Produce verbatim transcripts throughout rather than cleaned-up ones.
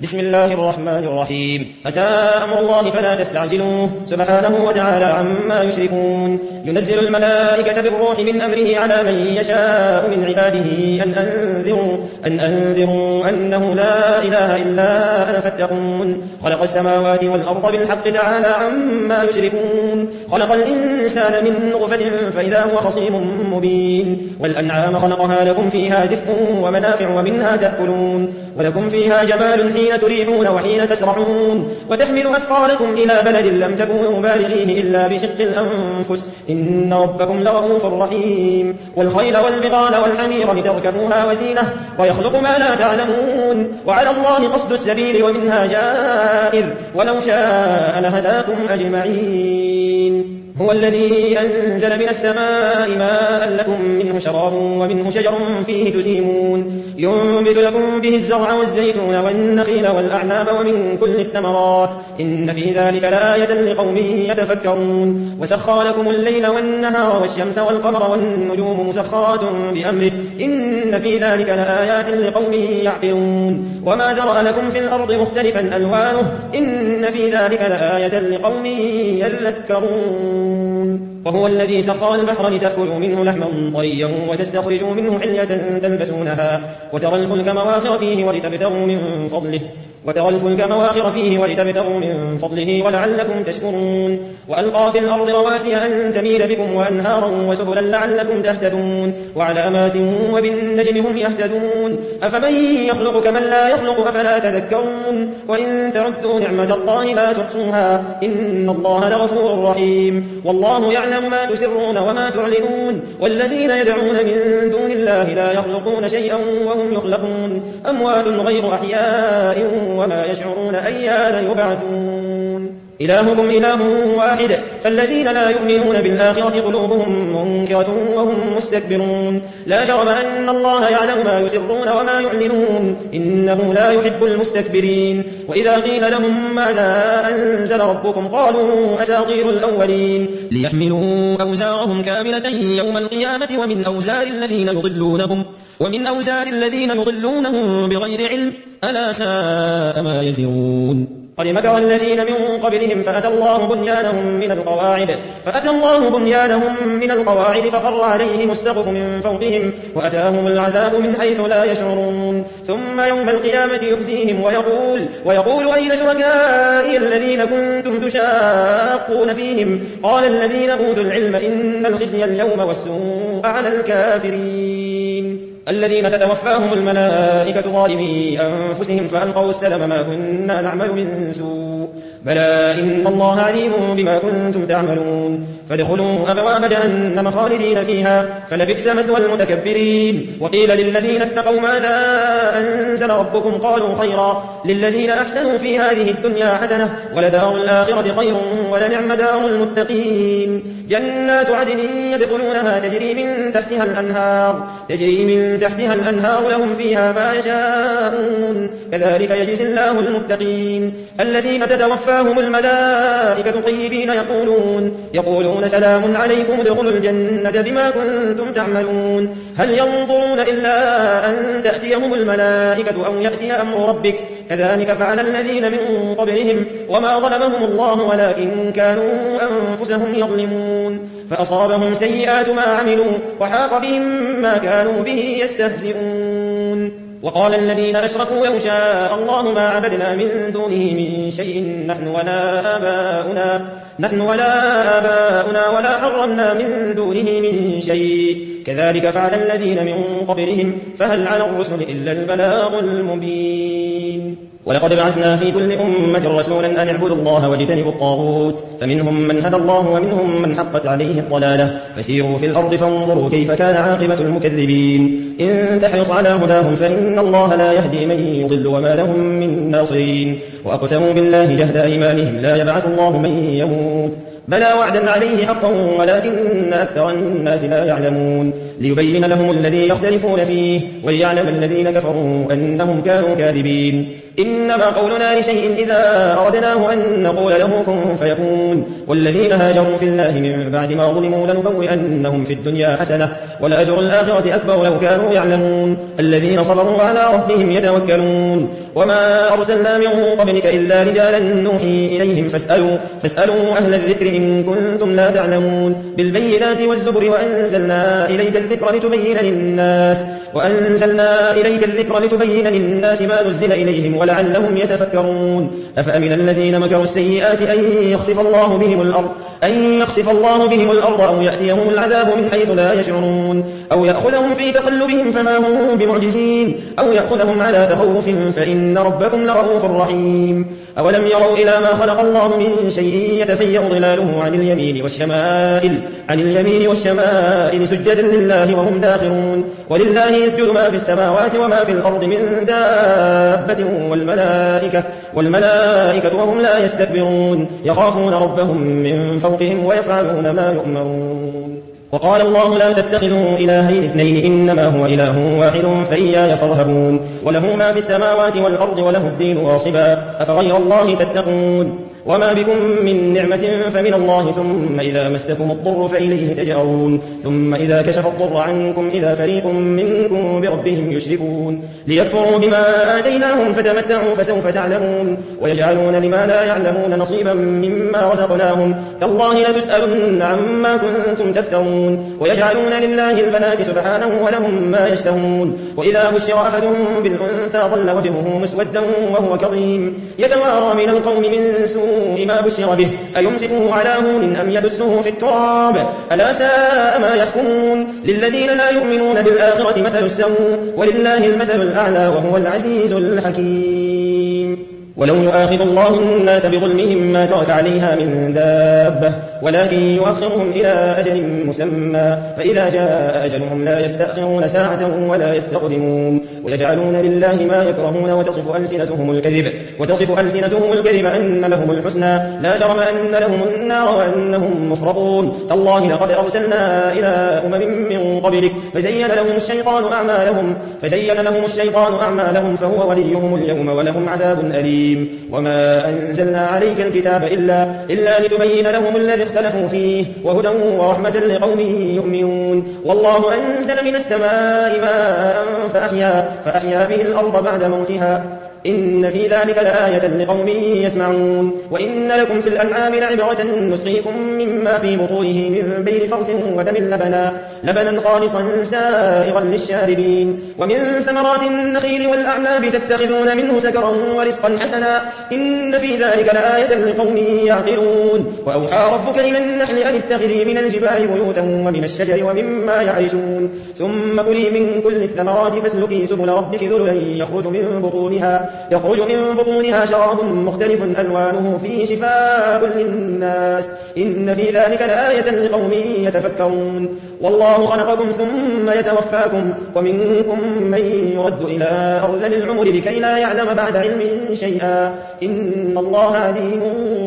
بسم الله الرحمن الرحيم. أتى أمر الله فلا تستعجلوه سبحانه وتعالى عما يشركون. ينزل الملائكة بالروح من أمره على من يشاء من عباده أن أنذروا, أن أنذروا أنه لا إله إلا أنا فاتقون. خلق السماوات والأرض بالحق تعالى عما يشركون. خلق الإنسان من نطفة فإذا هو خصيم مبين. والأنعام خلقها لكم فيها دفء ومنافع ومنها تأكلون ولكم فيها جمال حين تريحون وحين تسرحون وتحمل أثقالكم إلى بلد لم تكونوا بالغيه إلا بشق الأنفس إن ربكم لرؤوف رحيم. والخيل والبغال والحمير لتركبوها وزينة ويخلق ما لا تعلمون وعلى الله قصد السبيل ومنها جائر ولو شاء لهداكم أجمعين. هو الذي أنزل من السماء ماء لكم منه شراب ومنه شجر فيه تسيمون ينبت لكم به الزرع والزيتون والنخيل والأعناب ومن كل الثمرات إن في ذلك لآية لقوم يتفكرون. وسخر لكم الليل والنهار والشمس والقمر والنجوم مسخرات بأمره إن في ذلك لآيات لقوم يعقلون. وما ذرأ لكم في الأرض مختلفا ألوانه إن في ذلك لآية لقوم يذكرون. وهو الذي سخر البحر لتأكلوا منه لحما طريا وتستخرجوا منه حلية تلبسونها وترى الفلك مواخر فيه ولتبتغوا من فضله وترى الفلك مواخر فيه ولتبتغوا من فضله ولعلكم تشكرون. وألقى في الأرض رواسي أن تميد بكم وأنهارا وسبلا لعلكم تهتدون وعلامات وبالنجم هم يهتدون. أفمن يخلق كمن لا يخلق أفلا تذكرون. وإن تعدوا نعمة الله لا تحصوها إن الله لغفور رحيم. والله يعلم ما تسرون وما تعلنون. والذين يدعون من دون الله لا يخلقون شيئا وهم يخلقون أموال غير أحياء وما يشعرون أيان يبعثون. إلهكم إله واحد فالذين لا يؤمنون بالآخرة قلوبهم منكرة وهم مستكبرون. لا جرم أن الله يعلم ما يسرون وما يعلنون إنه لا يحب المستكبرين. وإذا قيل لهم ماذا أنزل ربكم قالوا أساطير الأولين ليحملوا أوزارهم كاملة يوم القيامة ومن أوزار الذين يضلونهم ومن أوزار الذين يضلونهم بغير علم ألا ساء ما يزرون. قد مكر الذين من قبلهم فأتى الله بنيانهم من القواعد فأتى الله بنيانهم من القواعد فخر عليهم السقف من فوقهم وأتاهم العذاب من حيث لا يشعرون. ثم يوم القيامة يخزيهم ويقول, ويقول أين شركائي الذين كنتم تشاقون فيهم قال الذين أوتوا العلم إن الخزي اليوم والسوء على الكافرين الذين تتوفاهم الملائكة ظالمي أنفسهم فألقوا السلم ما كنا نعمل من سوء بلى إن الله عليم بما كنتم تعملون. فادخلوا أبواب جهنم خالدين فيها فلبئس مثوى المتكبرين. وقيل للذين اتقوا ماذا أنزل ربكم قالوا خيرا للذين أحسنوا في هذه الدنيا حسنة ولدار الآخرة خير ولنعم دار المتقين. جنات عدن يدخلونها تجري من تحتها الأنهار تجري من تحتها الأنهار لهم فيها ما يشاءون كذلك يجزي الله المتقين. الذين تتوفاهم الملائكة طيبين يقولون يقولون سلام عليكم ادخلوا الجنة بما كنتم تعملون. هل ينظرون إلا أن تأتيهم الملائكة أو يأتي أمر ربك كذلك فعل الذين من قبلهم وما ظلمهم الله ولكن كانوا أنفسهم يظلمون. فأصابهم سيئات ما عملوا وحاق بهم ما كانوا به يستهزئون. وقال الذين أشركوا لو شاء الله ما عبدنا من دونه من شيء نحن ولا آباؤنا نحن ولا آباؤنا ولا حرمنا من دونه من شيء كذلك فعل الذين من قبلهم فهل على الرسل إلا البلاغ المبين. ولقد بعثنا في كل أمة رسولا أن اعبدوا الله واجتنبوا الطاغوت فمنهم من هدى الله ومنهم من حقت عليه الضلالة فسيروا في الأرض فانظروا كيف كان عاقبة المكذبين. إن تحرص على هداهم فإن الله لا يهدي من يضل وما لهم من ناصرين. وأقسموا بالله جهد أيمانهم لا يبعث الله من يموت بلى وعدا عليه حقا ولكن أكثر الناس لا يعلمون. ليبين لهم الذي يختلفون فيه وليعلم الذين كفروا أنهم كانوا كاذبين. إنما قولنا لشيء إذا أردناه أن نقول له كن فيكون. والذين هاجروا في الله من بعد ما ظلموا لنبوئنهم في الدنيا حسنة ولأجر الآخرة أكبر لو كانوا يعلمون. الذين صبروا على ربهم يتوكلون. وما أرسلنا من قبلك إلا رجالا نوحي إليهم فاسألوا, فاسألوا أهل الذكر إن كنتم لا تعلمون. بالبينات والزبر وأنزلنا إليك الذكر لتبين للناس وأنزلنا إليك الذكر لتبين للناس ما نزل إليهم ولعلهم يتفكرون. أفأمن الذين مكروا السيئات أن يخسف الله بهم الأرض أن يخسف الله بهم الأرض أو يأتيهم العذاب من حيث لا يشعرون أو يأخذهم في تقلبهم فما هم بمعجزين أو يأخذهم على تخوف فإن ربكم لرؤوف رحيم. أولم يروا إلى ما خلق الله من شيء يتفيأ ظلاله عن اليمين والشمائل عن اليمين والشمائل سجدا لله وهم داخرون. ولله يسجد ما في السماوات وما في الأرض من دابة والملائكة, والملائكة وهم لا يستكبرون يخافون ربهم من فوقهم ويفعلون ما يؤمرون. وقال الله لا تتخذوا إلهين اثنين إنما هو إله واحد فإياي فارهبون. وله ما في السماوات والأرض وله الدين واصبا أفغير الله تتقون. وما بكم من نعمة فمن الله ثم إذا مسكم الضر فإليه تجأرون. ثم إذا كشف الضر عنكم إذا فريق منكم بربهم يشركون. ليكفروا بما آتيناهم فتمتعوا فسوف تعلمون. ويجعلون لما لا يعلمون نصيبا مما رزقناهم تالله لتسألن عما كنتم تفترون. ويجعلون لله البنات سبحانه ولهم ما يشتهون. وإذا بشر أحدهم بالأنثى ظل وجهه مسودا وهو كظيم يتوارى من القوم من سوء ما بشر به أيمسكه على هون أم يدسه في التراب ألا ساء ما يحكمون. للذين لا يؤمنون بالآخرة مثل السوء ولله المثل الأعلى وهو العزيز الحكيم. ولو يؤاخذ الله الناس بظلمهم ما ترك عليها من دابة ولكن يؤخرهم إلى أجل مسمى فإذا جاء أجلهم لا يستأخرون ساعة ولا يستقدمون. ويجعلون لله ما يكرهون وتصف ألسنتهم الكذب وتصف ألسنتهم الكذب أن لهم الحسنى لا جرم أن لهم النار وأنهم مفرطون. تالله لقد أرسلنا إلى أمم من قبلك فزين لهم الشيطان أعمالهم فزين لهم الشيطان أعمالهم فهو وليهم اليوم ولهم عذاب أليم. وما أنزلنا عليك الكتاب إلا, إلا لتبين لهم الذي اختلفوا فيه وهدى ورحمة لقوم يؤمنون. والله أنزل من السماء ماء فأحيا, فأحيا به الأرض بعد موتها إن في ذلك لآية لقوم يسمعون. وإن لكم في الأنعام لعبرة نسقيكم مما في بطونه من بين فرث ودم لبنا, لبنا خالصا سائغا للشاربين. ومن ثمرات النخيل والأعناب تتخذون منه سكرا ورزقا حسنا إن في ذلك لآية لقوم يعقلون. وأوحى ربك إلى النحل أن اتخذي من الجبال بيوتا ومن الشجر ومما يعرشون ثم كلي من كل الثمرات فاسلكي سبل ربك ذللا يخرج من بطونها يخرج من بطونها شراب مختلف ألوانه فيه شفاء للناس إن في ذلك لآية لقوم يتفكرون. والله خلقكم ثم يتوفاكم ومنكم من يرد إلى أرذل العمر لكي لا يعلم بعد علم شيئا إن الله عليم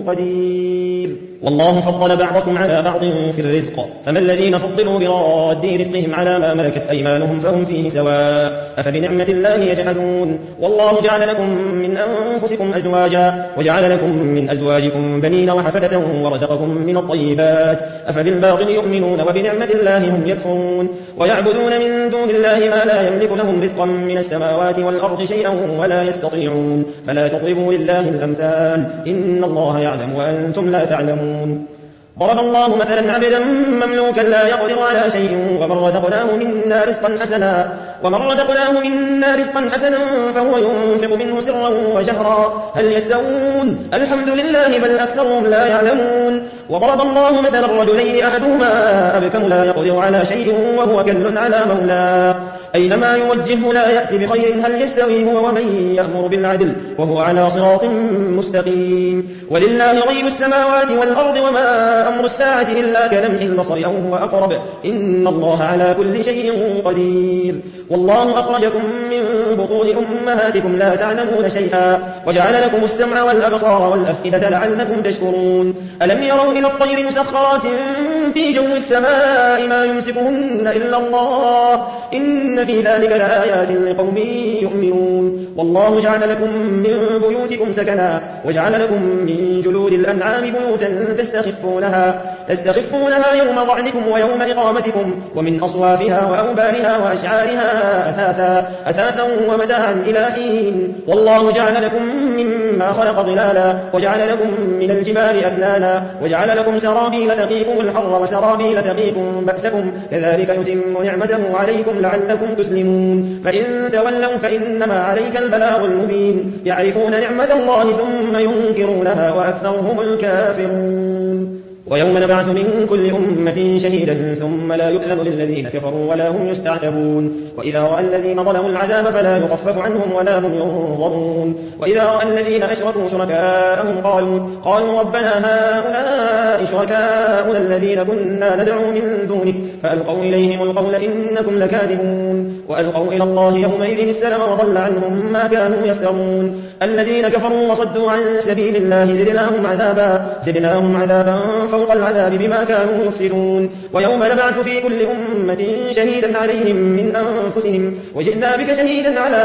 قدير. والله فضل بعضكم على بعض في الرزق فما الذين فضلوا براد رزقهم على ما ملكت أيمانهم فهم فيه سواء أفبنعمة الله يجحدون. والله جعل لكم من أنفسكم أزواجا وجعل لكم من أزواجكم بنين وحفدة ورزقكم من الطيبات أفبالباطل يؤمنون وبنعمة الله هم يكفرون. ويعبدون من دون الله ما لا يملك لهم رزقا من السماوات والأرض شيئا ولا يستطيعون فلا تضربوا لله الأمثال إن الله يعلم وأنتم لا تعلمون. ضرب الله مثلا عبدا مملوكا لا يقدر على شيء ومن رزقناه منا رزقا حسنا ومن رزقناه منا رزقا حسنا فهو ينفق منه سرا وجهرا هل يستوون الحمد لله بل أكثرهم لا يعلمون. وضرب الله مثلا الرجلين أحدهما أبكم لا يقدر على شيء وهو كل على مولاه أينما يوجهه لا يأتي بخير هل يستوي هو ومن يأمر بالعدل وهو على صراط مستقيم. ولله غيب السماوات والأرض وما أمر الساعة إلا كلمح البصر أو هو أقرب إن الله على كل شيء قدير. والله أخرجكم من بطون أمهاتكم لا تعلمون شيئا وجعل لكم السمع والأبصار والأفئدة لعلكم تشكرون ألم يروا إلى الطير مسخرات في جو السماء ما يمسكهن إلا الله إن في ذلك لآيات لقوم يؤمنون والله جعل لكم من بيوتكم سكنا وجعل لكم من جلود الأنعام بيوتا تستخفونها, تستخفونها يوم ضعنكم ويوم إقامتكم ومن أصوافها وأوبارها وأشعارها أثاثا, أثاثا ومتاعا إلى حين والله جعل لكم مما خلق ظلالا وجعل لكم من الجبال أكنانا وجعل لكم سرابيل تقيكم الحر وسرابيل تقيكم بأسكم كذلك يتم نعمته عليكم لعلكم تسلمون فإن تولوا فإنما عليك البلاغ المبين يعرفون نعمة الله ثم ينكرونها وأكثرهم الكافرون ويوم نبعث من كل أمة شهيدا ثم لا يؤذن للذين كفروا ولا هم يستعتبون وإذا رأى الذين ظلموا العذاب فلا يخفف عنهم ولا هم ينظرون وإذا رأى الذين أشركوا شركاءهم قالوا, قالوا ربنا هؤلاء شركاؤنا الذين كنا ندعو من دونك فألقوا إليهم القول إنكم لكاذبون وألقوا إلى الله يومئذ السلام وضل عنهم ما كانوا يفترون الذين كفروا وصدوا عن سبيل الله زدناهم عذابا, زدناهم عذابا فوق العذاب بما كانوا يفسدون ويوم نبعث في كل أمة شهيدا عليهم من أنفسهم وجئنا بك شهيدا على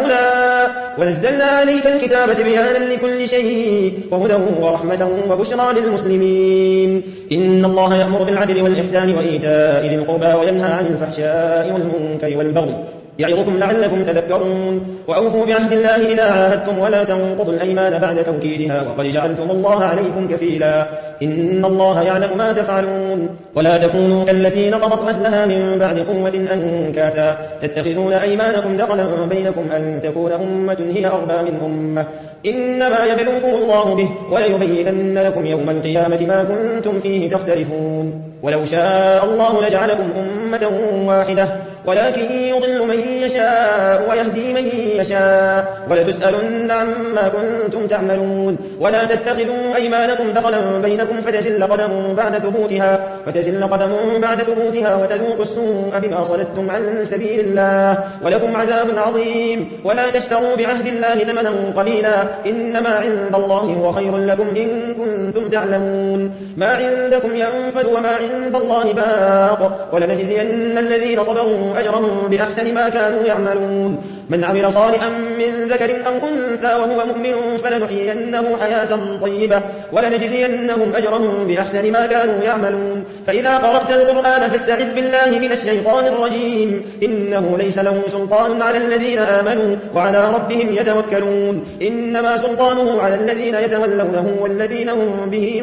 هؤلاء ونزلنا عليك الكتاب بيانا لكل شيء وهدى ورحمة وبشرى للمسلمين إن الله يأمر بالعدل والإحسان وإيتاء ذي القربى وينهى عن الفحشاء والمنكر والبغي يعظكم لعلكم تذكرون وأوفوا بعهد الله إذا عاهدتم ولا تنقضوا الأيمان بعد توكيدها وقد جعلتم الله عليكم كفيلا إن الله يعلم ما تفعلون ولا تكونوا كالتي نقضت غزلها من بعد قوة أنكاثا تتخذون أيمانكم دخلا بينكم أن تكون أمة هي أربى من أمة إنما يبلوكم الله به وليبينن لكم يوم القيامة ما كنتم فيه تختلفون ولو شاء الله لجعلكم أمة واحدة ولكن يضل من يشاء ويهدي من يشاء ولتسألن عما كنتم تعملون ولا تتخذوا أيمانكم دخلا بينكم فتزل قدم بعد ثبوتها, فتزل قدم بعد ثبوتها وتذوقوا السوء بما صددتم عن سبيل الله ولكم عذاب عظيم ولا تشتروا بعهد الله ثمنا قليلا إنما عند الله هو خير لكم إن كنتم تعلمون ما عندكم ينفد وما عند الله باق ولنجزين الذين صبروا أجرهم بأحسن ما كانوا يعملون من عمل صالحا من ذكر أو أنثى وهو مؤمن فلنحيينه حياة طيبة ولنجزينهم أجرهم بأحسن ما كانوا يعملون فإذا قرأت القرآن فاستعذ بالله من الشيطان الرجيم إنه ليس له سلطان على الذين آمنوا وعلى ربهم يتوكلون إنما سلطانه على الذين يتولونه والذين هم به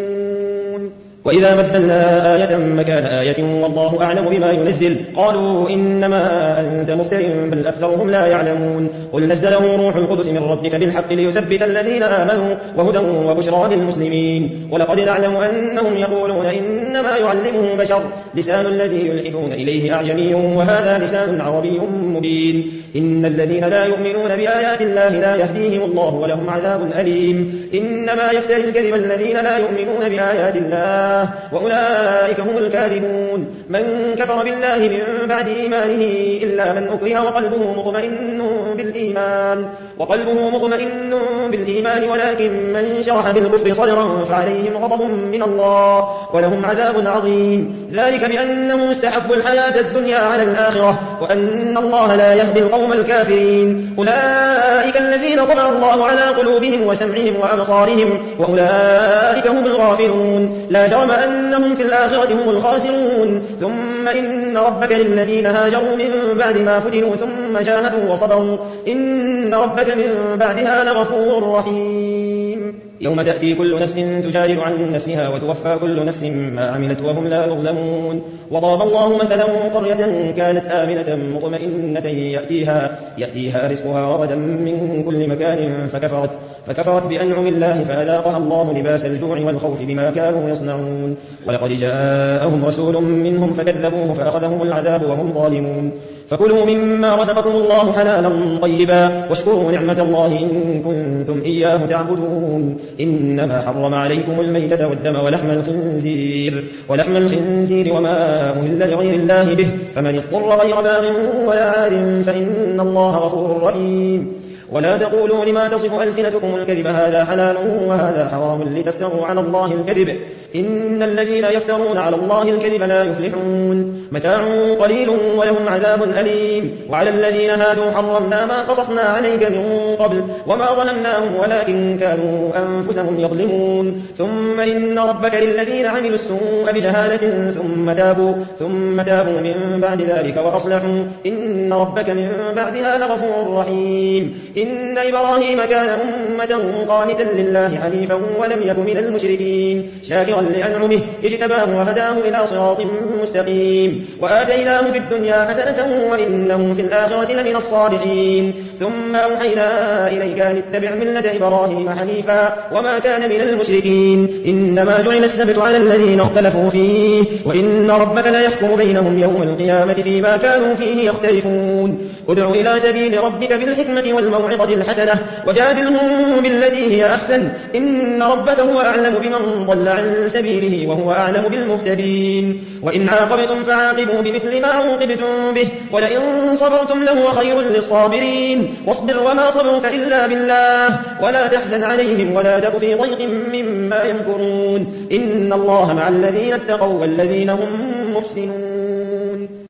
مشركون وإذا بدلنا آية مكان آية والله أعلم بما ينزل قالوا إنما أنت مفتر بل أكثرهم لا يعلمون قل نزله روح القدس من ربك بالحق ليثبت الذين آمنوا وهدى وبشرى للمسلمين ولقد نعلم أنهم يقولون إنما يعلمه بشر لسان الذي يلحدون إليه أعجمي وهذا لسان عربي مبين إن الذين لا يؤمنون بآيات الله لا يهديهم الله ولهم عذاب أليم إنما يفتري الكذب الذين لا يؤمنون بآيات الله وأولئك هم الكاذبون من كفر بالله من بعد إيمانه إلا من أكره وقلبه مطمئن بالإيمان وقلبه مطمئن بالإيمان ولكن من شرح بالكفر صدرا فعليهم غضب من الله ولهم عذاب عظيم ذلك بأنهم استحبوا الحياة الدنيا على الآخرة وأن الله لا يهدي القوم الكافرين أولئك الذين طبع الله على قلوبهم وسمعهم وأبصارهم وأولئك هم الغافلون لا جرم أنهم في الآخرة هم الخاسرون ثم إن ربك للذين هاجروا من بعد ما فتنوا ثم جاهدوا وصبروا إن ربك من بعدها لغفور رحيم يوم تأتي كل نفس تجادل عن نفسها وتوفى كل نفس ما عملت وهم لا يظلمون وضرب الله مثلا قرية كانت آمنة مطمئنة يأتيها, يأتيها رزقها رغدا من كل مكان فكفرت, فكفرت بأنعم الله فأذاقها الله لباس الجوع والخوف بما كانوا يصنعون ولقد جاءهم رسول منهم فكذبوه فأخذهم العذاب وهم ظالمون فكلوا مما رزقكم الله حلالا طيبا واشكروا نعمة الله إن كنتم إياه تعبدون. إنما حرم عليكم الميتة والدم ولحم الخنزير ولحم الخنزير وما أهل لغير الله به، فمن اضطر غير باغ ولا عاد فإن الله غفور رحيم. ولا تقولوا لما تصف ألسنتكم الكذب هذا حلال وهذا حرام لتفتروا على الله الكذب، إن الذين يفترون على الله الكذب لا يفلحون. متاع قليل ولهم عذاب أليم. وعلى الذين هادوا حرمنا ما قصصنا عليك من قبل وما ظلمناهم ولكن كانوا أنفسهم يظلمون. ثم إن ربك للذين عملوا السوء بجهالة ثم تابوا, ثم تابوا من بعد ذلك وأصلحوا إن ربك من بعدها لغفور رحيم. إن إبراهيم كان أمة قانتا لله حنيفا ولم يك من المشركين شاكرا لأنعمه اجتباه وهداه إلى صراط مستقيم. وآتيناه في الدنيا حسنة وإنه في الآخرة لمن الصالحين. ثم أوحينا إليك أن اتبع ملة إبراهيم حنيفا وما كان من المشركين. إنما جعل السبت على الذين اختلفوا فيه وإن ربك لا يحكم بينهم يوم القيامة فيما كانوا فيه يختلفون. ادع إلى سبيل ربك بالحكمة والموعظة الحسنة وجادلهم بالتي هي أحسن إن ربك هو أعلم بمن ضل عن سبيله وهو أعلم بالمهتدين. وإن عاقبتم فعاقبوا بمثل ما عوقبتم به ولئن صبرتم لهو خير للصابرين. واصبر وما صبرك إلا بالله ولا تحزن عليهم ولا تك في ضيق مما يمكرون. إن الله مع الذين اتقوا والذين هم محسنون.